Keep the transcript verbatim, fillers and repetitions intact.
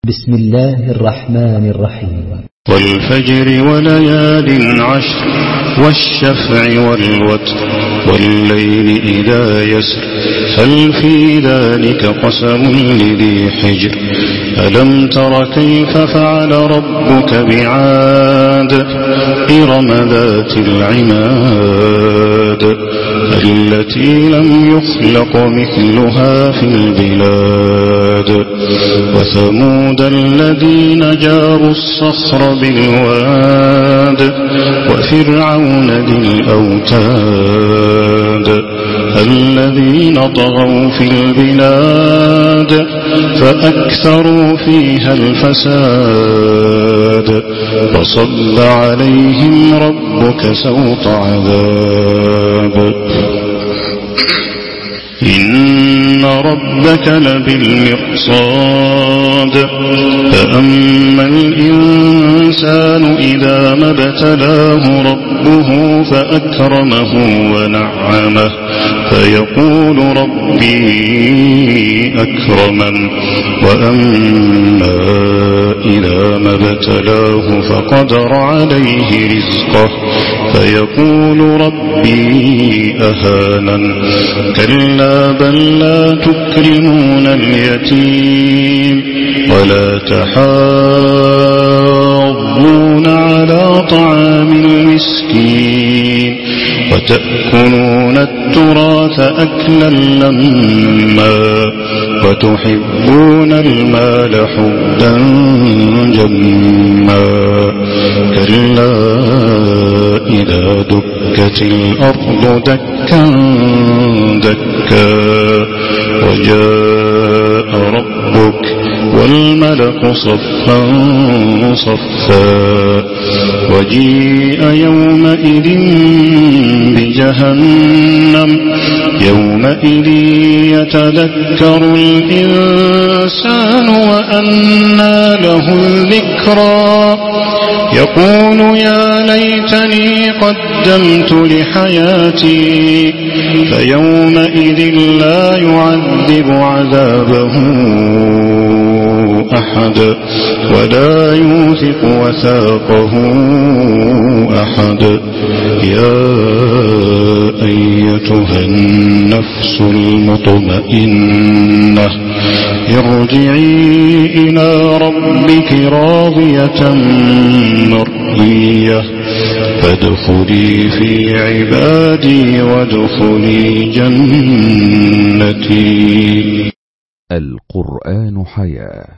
بسم الله الرحمن الرحيم. والفجر وليال عشر والشفع والوتر والليل إذا يسر هل في ذلك قسم لذي حجر ألم تر كيف فعل ربك بعاد إرم ذات العماد التي لم يخلق مثلها في البلاد وثمود الذين جابوا الصخر بالواد وفرعون ذي الأوتاد الذين طغوا في البلاد فأكثروا فيها الفساد فصب عليهم ربك سوط عذاب إن ربك لبالمرصاد فأما الإنسان إذا ما ابتلاه ربه فأكرمه ونعمه فيقول ربي أكرمن وأما إذا ما ابتلاه فقدر عليه رزقه فيقول ربي أهانن كلا بل لا تكرمون اليتيم ولا تحاضون على طعام المسكين وتأكلون التراث أكلا لما وتحبون المال حبا جما كلا إذا دكت الأرض دكا دكا وجاء ربك والملك صفا صفا وجيء يومئذ بجهنم يومئذ يتذكر الإنسان وأنى له الذكرى يقول يا ليتني قدمت لحياتي فيومئذ لا يعذب عذابه أحد ولا يوثق وثاقه أحد يا أيتها النفس المطمئنة ارجعي إلى ربك راضية مرضية فادخلي في عبادي وادخلي جنتي. القرآن حياة.